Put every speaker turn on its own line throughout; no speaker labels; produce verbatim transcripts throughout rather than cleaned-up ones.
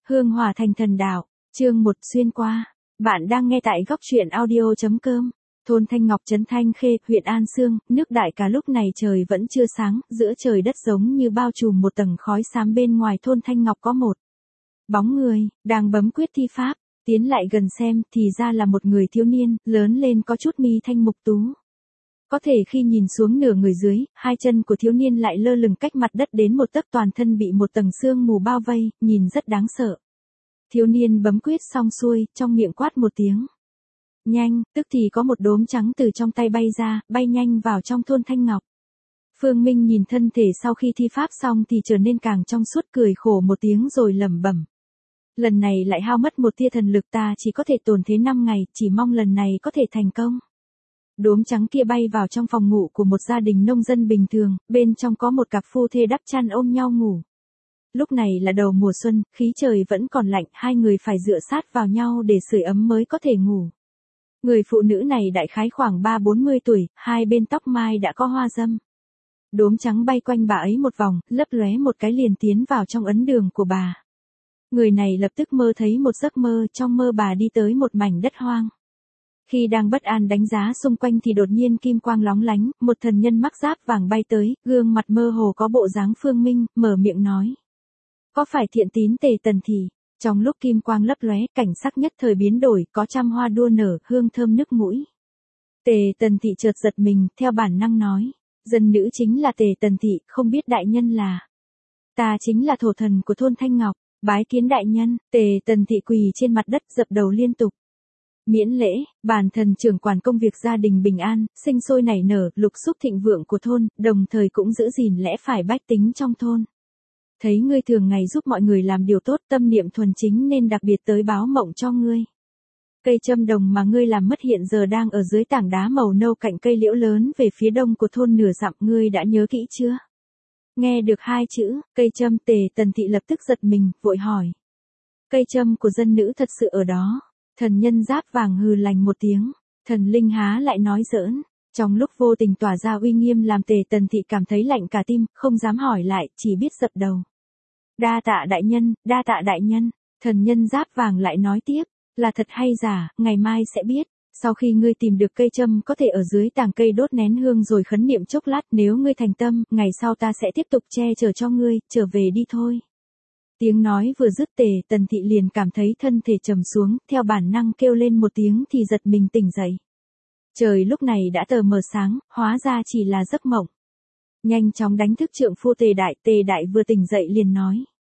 Hương Hòa Thành Thần Đạo, chương một xuyên qua. Bạn đang nghe tại góc truyện audio.com. Thôn Thanh Ngọc, trấn Thanh Khê, huyện An Xương, nước Đại Ca. Lúc này trời vẫn chưa sáng, giữa trời đất giống như bao trùm một tầng khói xám. Bên ngoài thôn Thanh Ngọc có một bóng người, đang bấm quyết thi pháp. Tiến lại gần xem, thì ra là một người thiếu niên, lớn lên có chút mi thanh mục tú. Có thể khi nhìn xuống nửa người dưới, hai chân của thiếu niên lại lơ lửng cách mặt đất đến một tấc, toàn thân bị một tầng sương mù bao vây, nhìn rất đáng sợ. Thiếu niên bấm quyết xong xuôi, trong miệng quát một tiếng. Nhanh, tức thì có một đốm trắng từ trong tay bay ra, bay nhanh vào trong thôn Thanh Ngọc. Phương Minh nhìn thân thể sau khi thi pháp xong thì trở nên càng trong suốt, cười khổ một tiếng rồi lẩm bẩm. Lần này lại hao mất một tia thần lực, ta chỉ có thể tồn thế năm ngày, chỉ mong lần này có thể thành công. Đốm trắng kia bay vào trong phòng ngủ của một gia đình nông dân bình thường, bên trong có một cặp phu thê đắp chăn ôm nhau ngủ. Lúc này là đầu mùa xuân, khí trời vẫn còn lạnh, hai người phải dựa sát vào nhau để sưởi ấm mới có thể ngủ. Người phụ nữ này đại khái khoảng ba bốn mươi tuổi, hai bên tóc mai đã có hoa râm. Đốm trắng bay quanh bà ấy một vòng, lấp lóe một cái liền tiến vào trong ấn đường của bà. Người này lập tức mơ thấy một giấc mơ, trong mơ bà đi tới một mảnh đất hoang. Khi đang bất an đánh giá xung quanh thì đột nhiên kim quang lóng lánh, một thần nhân mắc giáp vàng bay tới, gương mặt mơ hồ có bộ dáng Phương Minh, mở miệng nói. Có phải thiện tín Tề Tần Thị? Trong lúc kim quang lấp lóe, cảnh sắc nhất thời biến đổi, có trăm hoa đua nở, hương thơm nức mũi. Tề Tần Thị chợt giật mình, theo bản năng nói. Dân nữ chính là Tề Tần Thị, không biết đại nhân là. Ta chính là thổ thần của thôn Thanh Ngọc, bái kiến đại nhân. Tề Tần Thị quỳ trên mặt đất dập đầu liên tục. Miễn lễ, bản thần trưởng quản công việc gia đình bình an, sinh sôi nảy nở, lục xúc thịnh vượng của thôn, đồng thời cũng giữ gìn lẽ phải bách tính trong thôn. Thấy ngươi thường ngày giúp mọi người làm điều tốt, tâm niệm thuần chính nên đặc biệt tới báo mộng cho ngươi. Cây châm đồng mà ngươi làm mất hiện giờ đang ở dưới tảng đá màu nâu cạnh cây liễu lớn về phía đông của thôn nửa dặm, ngươi đã nhớ kỹ chưa? Nghe được hai chữ, cây châm, Tề Tần Thị lập tức giật mình, vội hỏi. Cây châm của dân nữ thật sự ở đó. Thần nhân giáp vàng hừ lành một tiếng, thần linh há lại nói giỡn. Trong lúc vô tình tỏa ra uy nghiêm làm Tề Tần Thị cảm thấy lạnh cả tim, không dám hỏi lại, chỉ biết dập đầu. Đa tạ đại nhân, đa tạ đại nhân. Thần nhân giáp vàng lại nói tiếp, là thật hay giả, ngày mai sẽ biết. Sau khi ngươi tìm được cây châm có thể ở dưới tàng cây đốt nén hương rồi khấn niệm chốc lát, nếu ngươi thành tâm, ngày sau ta sẽ tiếp tục che chở cho ngươi, trở về đi thôi. Tiếng nói vừa dứt, Tề Tần Thị liền cảm thấy thân thể trầm xuống, theo bản năng kêu lên một tiếng thì giật mình tỉnh dậy. Trời lúc này đã tờ mờ sáng, hóa ra chỉ là giấc mộng. Nhanh chóng đánh thức trượng phu Tề Đại, Tề Đại vừa tỉnh dậy liền nói.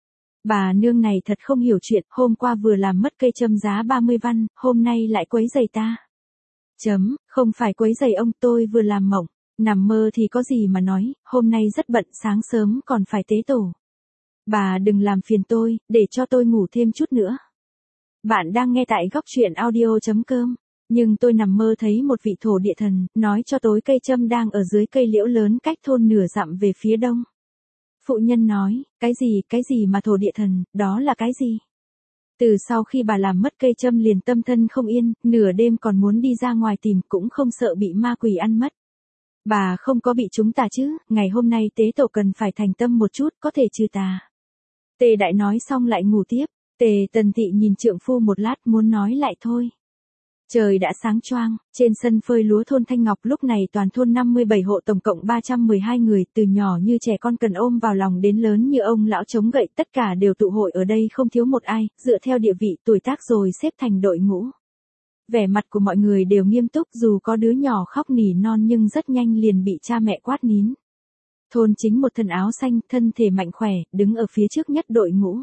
Bà nương này thật không hiểu chuyện, hôm qua vừa làm mất cây châm giá ba mươi văn, hôm nay lại quấy rầy ta. Chấm, không phải quấy rầy ông, tôi vừa làm mộng, nằm mơ thì có gì mà nói, hôm nay rất bận, sáng sớm còn phải tế tổ. Bà đừng làm phiền tôi, để cho tôi ngủ thêm chút nữa. Bạn đang nghe tại góc truyện audio.com. Nhưng tôi nằm mơ thấy một vị thổ địa thần, nói cho tối cây châm đang ở dưới cây liễu lớn cách thôn nửa dặm về phía đông. Phụ nhân nói, cái gì, cái gì mà thổ địa thần, đó là cái gì? Từ sau khi bà làm mất cây châm liền tâm thân không yên, nửa đêm còn muốn đi ra ngoài tìm, cũng không sợ bị ma quỷ ăn mất. Bà không có bị chúng tà chứ, ngày hôm nay tế tổ cần phải thành tâm một chút, có thể trừ tà. Tề Đại nói xong lại ngủ tiếp. Tề Tần Thị nhìn trượng phu một lát, muốn nói lại thôi. Trời đã sáng choang, trên sân phơi lúa thôn Thanh Ngọc lúc này toàn thôn năm mươi bảy hộ tổng cộng ba trăm mười hai người, từ nhỏ như trẻ con cần ôm vào lòng đến lớn như ông lão chống gậy, tất cả đều tụ hội ở đây không thiếu một ai, dựa theo địa vị tuổi tác rồi xếp thành đội ngũ. Vẻ mặt của mọi người đều nghiêm túc, dù có đứa nhỏ khóc nỉ non nhưng rất nhanh liền bị cha mẹ quát nín. Thôn chính một thân áo xanh, thân thể mạnh khỏe, đứng ở phía trước nhất đội ngũ.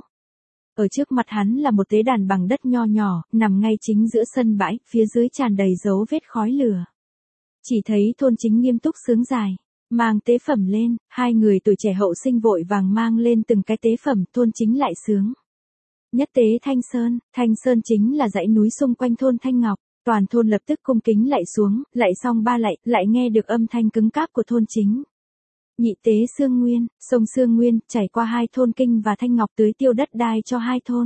Ở trước mặt hắn là một tế đàn bằng đất nho nhỏ, nằm ngay chính giữa sân bãi, phía dưới tràn đầy dấu vết khói lửa. Chỉ thấy thôn chính nghiêm túc sướng dài, mang tế phẩm lên, hai người tuổi trẻ hậu sinh vội vàng mang lên từng cái tế phẩm, thôn chính lại sướng. Nhất tế Thanh Sơn, Thanh Sơn chính là dãy núi xung quanh thôn Thanh Ngọc, toàn thôn lập tức cung kính lạy xuống, lạy xong ba lạy, lại nghe được âm thanh cứng cáp của thôn chính. Nhị tế Sương Nguyên, sông Sương Nguyên, chảy qua hai thôn Kinh và Thanh Ngọc tưới tiêu đất đai cho hai thôn.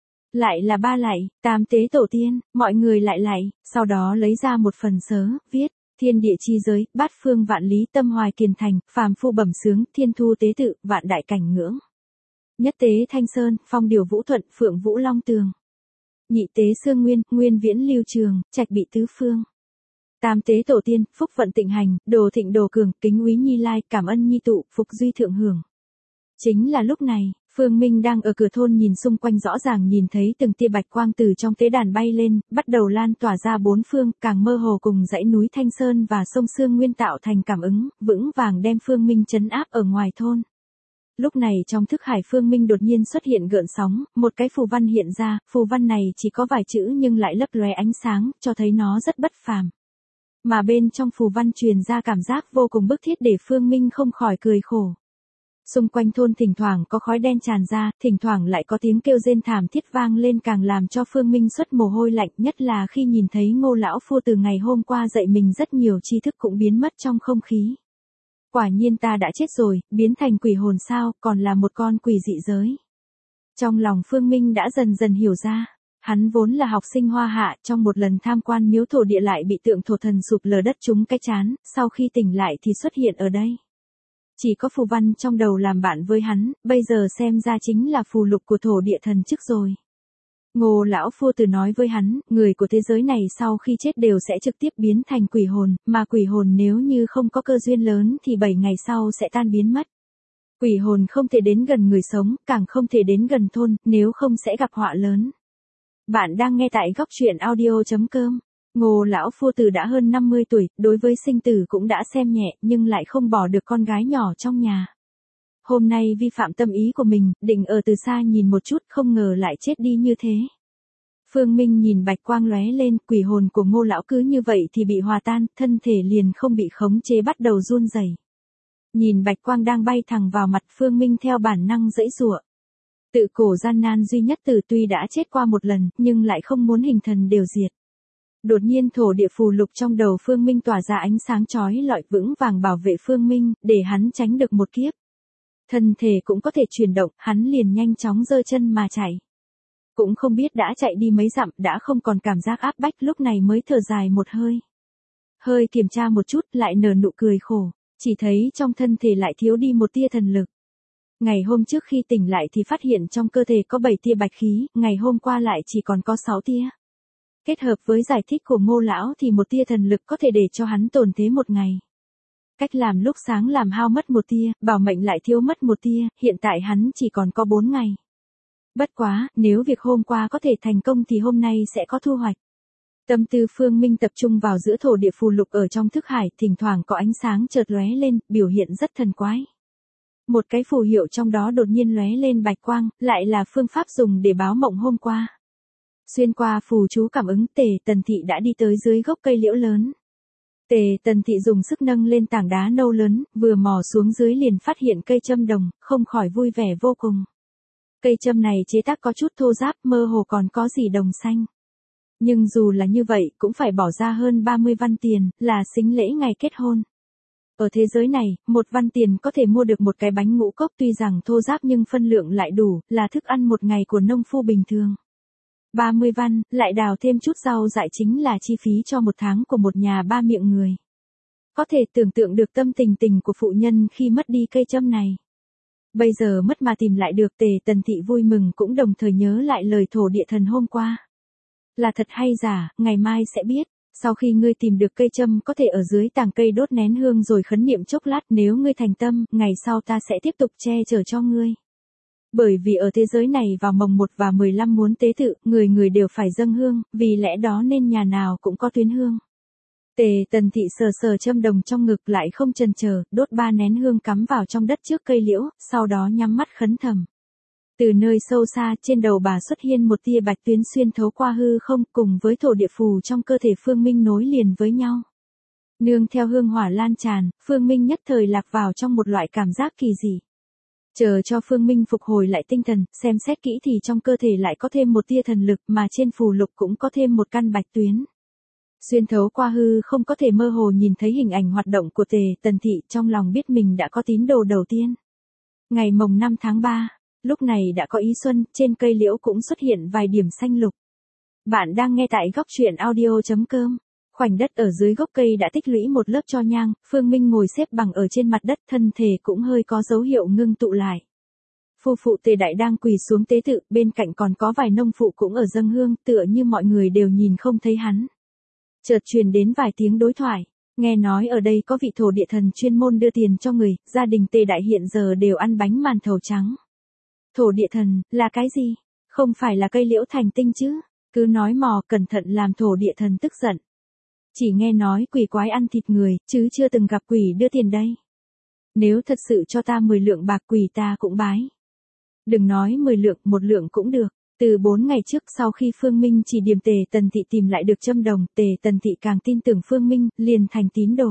Lại là ba lạy, tam tế tổ tiên, mọi người lại lạy, sau đó lấy ra một phần sớ, viết, thiên địa chi giới, bát phương vạn lý tâm hoài kiền thành, phàm phu bẩm sướng, thiên thu tế tự, vạn đại cảnh ngưỡng. Nhất tế Thanh Sơn, phong điều Vũ Thuận, phượng Vũ Long Tường. Nhị tế Sương Nguyên, nguyên viễn Lưu Trường, trạch bị tứ phương. Tam tế Tổ Tiên, phúc vận tịnh hành, đồ thịnh đồ cường, kính úy Nhi Lai, cảm ân Nhi tụ, phục duy thượng hưởng. Chính là lúc này, Phương Minh đang ở cửa thôn nhìn xung quanh rõ ràng nhìn thấy từng tia bạch quang từ trong tế đàn bay lên, bắt đầu lan tỏa ra bốn phương, càng mơ hồ cùng dãy núi Thanh Sơn và sông Sương Nguyên tạo thành cảm ứng, vững vàng đem Phương Minh trấn áp ở ngoài thôn. Lúc này trong thức hải Phương Minh đột nhiên xuất hiện gợn sóng, một cái phù văn hiện ra, phù văn này chỉ có vài chữ nhưng lại lấp lóe ánh sáng, cho thấy nó rất bất phàm. Mà bên trong phù văn truyền ra cảm giác vô cùng bức thiết để Phương Minh không khỏi cười khổ. Xung quanh thôn thỉnh thoảng có khói đen tràn ra, thỉnh thoảng lại có tiếng kêu rên thảm thiết vang lên càng làm cho Phương Minh xuất mồ hôi lạnh, nhất là khi nhìn thấy Ngô lão phu từ ngày hôm qua dạy mình rất nhiều tri thức cũng biến mất trong không khí. Quả nhiên ta đã chết rồi, biến thành quỷ hồn sao, còn là một con quỷ dị giới. Trong lòng Phương Minh đã dần dần hiểu ra, hắn vốn là học sinh Hoa Hạ, trong một lần tham quan miếu thổ địa lại bị tượng thổ thần sụp lở đất trúng cái chán, sau khi tỉnh lại thì xuất hiện ở đây. Chỉ có phù văn trong đầu làm bạn với hắn, bây giờ xem ra chính là phù lục của thổ địa thần chức rồi. Ngô lão phu tử nói với hắn, người của thế giới này sau khi chết đều sẽ trực tiếp biến thành quỷ hồn, mà quỷ hồn nếu như không có cơ duyên lớn thì bảy ngày sau sẽ tan biến mất. Quỷ hồn không thể đến gần người sống, càng không thể đến gần thôn, nếu không sẽ gặp họa lớn. Bạn đang nghe tại góc truyện audio chấm com. Ngô lão phu tử đã hơn năm mươi tuổi, đối với sinh tử cũng đã xem nhẹ, nhưng lại không bỏ được con gái nhỏ trong nhà. Hôm nay vi phạm tâm ý của mình, định ở từ xa nhìn một chút, không ngờ lại chết đi như thế. Phương Minh nhìn bạch quang lóe lên, quỷ hồn của Ngô lão cứ như vậy thì bị hòa tan, thân thể liền không bị khống chế bắt đầu run rẩy. Nhìn bạch quang đang bay thẳng vào mặt, Phương Minh theo bản năng giãy giụa. Tự cổ gian nan duy nhất từ tuy đã chết qua một lần, nhưng lại không muốn hình thần đều diệt. Đột nhiên thổ địa phù lục trong đầu Phương Minh tỏa ra ánh sáng chói lọi vững vàng bảo vệ Phương Minh, để hắn tránh được một kiếp. Thân thể cũng có thể chuyển động, hắn liền nhanh chóng giơ chân mà chạy. Cũng không biết đã chạy đi mấy dặm, đã không còn cảm giác áp bách, lúc này mới thở dài một hơi. Hơi kiểm tra một chút, lại nở nụ cười khổ, chỉ thấy trong thân thể lại thiếu đi một tia thần lực. Ngày hôm trước khi tỉnh lại thì phát hiện trong cơ thể có bảy tia bạch khí, ngày hôm qua lại chỉ còn có sáu tia. Kết hợp với giải thích của Ngô lão thì một tia thần lực có thể để cho hắn tồn thế một ngày. Cách làm lúc sáng làm hao mất một tia, bảo mệnh lại thiếu mất một tia, hiện tại hắn chỉ còn có bốn ngày. Bất quá, nếu việc hôm qua có thể thành công thì hôm nay sẽ có thu hoạch. Tâm tư Phương Minh tập trung vào giữa thổ địa phù lục ở trong thức hải, thỉnh thoảng có ánh sáng chợt lóe lên, biểu hiện rất thần quái. Một cái phù hiệu trong đó đột nhiên lóe lên bạch quang, lại là phương pháp dùng để báo mộng hôm qua. Xuyên qua phù chú cảm ứng, Tề Tần Thị đã đi tới dưới gốc cây liễu lớn. Tề Tần Thị dùng sức nâng lên tảng đá nâu lớn, vừa mò xuống dưới liền phát hiện cây châm đồng, không khỏi vui vẻ vô cùng. Cây châm này chế tác có chút thô ráp, mơ hồ còn có gì đồng xanh. Nhưng dù là như vậy, cũng phải bỏ ra hơn ba mươi văn tiền, là sính lễ ngày kết hôn. Ở thế giới này, một văn tiền có thể mua được một cái bánh ngũ cốc, tuy rằng thô ráp nhưng phân lượng lại đủ, là thức ăn một ngày của nông phu bình thường. ba mươi văn, lại đào thêm chút rau dại chính là chi phí cho một tháng của một nhà ba miệng người. Có thể tưởng tượng được tâm tình tình của phụ nhân khi mất đi cây châm này. Bây giờ mất mà tìm lại được, Tề Tần Thị vui mừng, cũng đồng thời nhớ lại lời thổ địa thần hôm qua. Là thật hay giả, ngày mai sẽ biết. Sau khi ngươi tìm được cây châm có thể ở dưới tàng cây đốt nén hương rồi khấn niệm chốc lát, nếu ngươi thành tâm, ngày sau ta sẽ tiếp tục che chở cho ngươi. Bởi vì ở thế giới này vào mồng một và mười lăm muốn tế tự, người người đều phải dâng hương, vì lẽ đó nên nhà nào cũng có tuyến hương. Tề Tần Thị sờ sờ châm đồng trong ngực lại không chần chờ, đốt ba nén hương cắm vào trong đất trước cây liễu, sau đó nhắm mắt khấn thầm. Từ nơi sâu xa, trên đầu bà xuất hiện một tia bạch tuyến xuyên thấu qua hư không, cùng với thổ địa phù trong cơ thể Phương Minh nối liền với nhau. Nương theo hương hỏa lan tràn, Phương Minh nhất thời lạc vào trong một loại cảm giác kỳ dị. Chờ cho Phương Minh phục hồi lại tinh thần, xem xét kỹ thì trong cơ thể lại có thêm một tia thần lực, mà trên phù lục cũng có thêm một căn bạch tuyến. Xuyên thấu qua hư không có thể mơ hồ nhìn thấy hình ảnh hoạt động của Tề Tần Thị, trong lòng biết mình đã có tín đồ đầu tiên. Ngày mồng năm tháng ba, lúc này đã có ý xuân, trên cây liễu cũng xuất hiện vài điểm xanh lục. Bạn đang nghe tại góc truyện audio chấm com. Khoảnh đất ở dưới gốc cây đã tích lũy một lớp tro nhang, Phương Minh ngồi xếp bằng ở trên mặt đất, thân thể cũng hơi có dấu hiệu ngưng tụ lại. phu phụ Tề Đại đang quỳ xuống tế tự, bên cạnh còn có vài nông phụ cũng ở dâng hương, tựa như mọi người đều nhìn không thấy hắn. Chợt truyền đến vài tiếng đối thoại, nghe nói ở đây có vị thổ địa thần chuyên môn đưa tiền cho người, gia đình Tề Đại hiện giờ đều ăn bánh màn thầu trắng. Thổ địa thần, là cái gì? Không phải là cây liễu thành tinh chứ? Cứ nói mò cẩn thận làm thổ địa thần tức giận. Chỉ nghe nói quỷ quái ăn thịt người, chứ chưa từng gặp quỷ đưa tiền đây. Nếu thật sự cho ta mười lượng bạc quỷ ta cũng bái. Đừng nói mười lượng, một lượng cũng được. Từ bốn ngày trước sau khi Phương Minh chỉ điểm Tề Tần Thị tìm lại được châm đồng, Tề Tần Thị càng tin tưởng Phương Minh, liền thành tín đồ.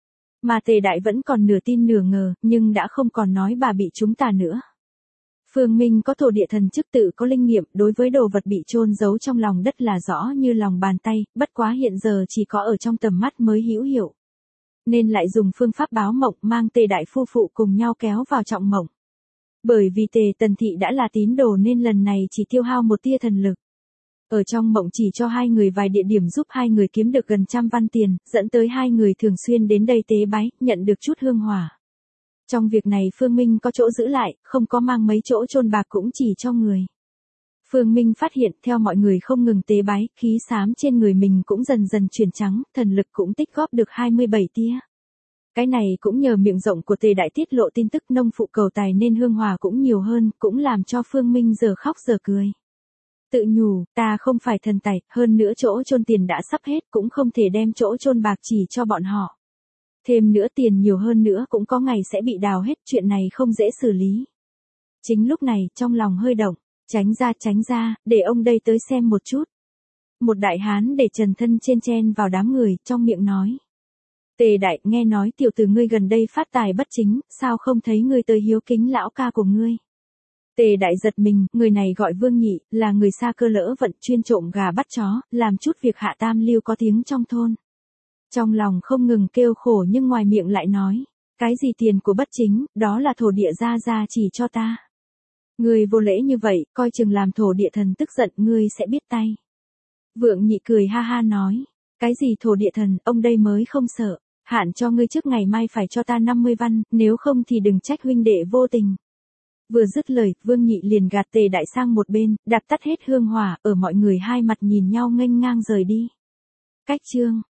Mà Tề Đại vẫn còn nửa tin nửa ngờ, nhưng đã không còn nói bà bị chúng ta nữa. Phương Minh có thổ địa thần chức tự có linh nghiệm, đối với đồ vật bị chôn giấu trong lòng đất là rõ như lòng bàn tay, bất quá hiện giờ chỉ có ở trong tầm mắt mới hữu hiệu. Nên lại dùng phương pháp báo mộng mang Tề Đại phu phụ cùng nhau kéo vào trọng mộng. Bởi vì Tề Tần Thị đã là tín đồ nên lần này chỉ tiêu hao một tia thần lực. Ở trong mộng chỉ cho hai người vài địa điểm giúp hai người kiếm được gần trăm văn tiền, dẫn tới hai người thường xuyên đến đây tế bái, nhận được chút hương hỏa. Trong việc này Phương Minh có chỗ giữ lại, không có mang mấy chỗ chôn bạc cũng chỉ cho người. Phương Minh phát hiện theo mọi người không ngừng tế bái, khí xám trên người mình cũng dần dần chuyển trắng, thần lực cũng tích góp được hai mươi bảy tia. Cái này cũng nhờ miệng rộng của Tề Đại tiết lộ tin tức nông phụ cầu tài nên hương hòa cũng nhiều hơn, cũng làm cho Phương Minh giờ khóc giờ cười. Tự nhủ, ta không phải thần tài, hơn nữa chỗ chôn tiền đã sắp hết cũng không thể đem chỗ chôn bạc chỉ cho bọn họ. Thêm nữa tiền nhiều hơn nữa cũng có ngày sẽ bị đào hết, chuyện này không dễ xử lý. Chính lúc này, trong lòng hơi động, tránh ra tránh ra, để ông đây tới xem một chút. Một đại hán để trần thân trên chen vào đám người, trong miệng nói. Tề Đại, nghe nói tiểu tử ngươi gần đây phát tài bất chính, sao không thấy ngươi tới hiếu kính lão ca của ngươi? Tề Đại giật mình, người này gọi Vương Nhị, là người xa cơ lỡ vận chuyên trộm gà bắt chó, làm chút việc hạ tam lưu có tiếng trong thôn. Trong lòng không ngừng kêu khổ nhưng ngoài miệng lại nói, cái gì tiền của bất chính, đó là thổ địa gia gia chỉ cho ta. Ngươi vô lễ như vậy, coi chừng làm thổ địa thần tức giận ngươi sẽ biết tay. Vượng Nhị cười ha ha nói, cái gì thổ địa thần, ông đây mới không sợ, hạn cho ngươi trước ngày mai phải cho ta năm mươi văn, nếu không thì đừng trách huynh đệ vô tình. Vừa dứt lời, Vương Nhị liền gạt Tề Đại sang một bên, đạp tắt hết hương hỏa, ở mọi người hai mặt nhìn nhau nghênh ngang rời đi. Cách chương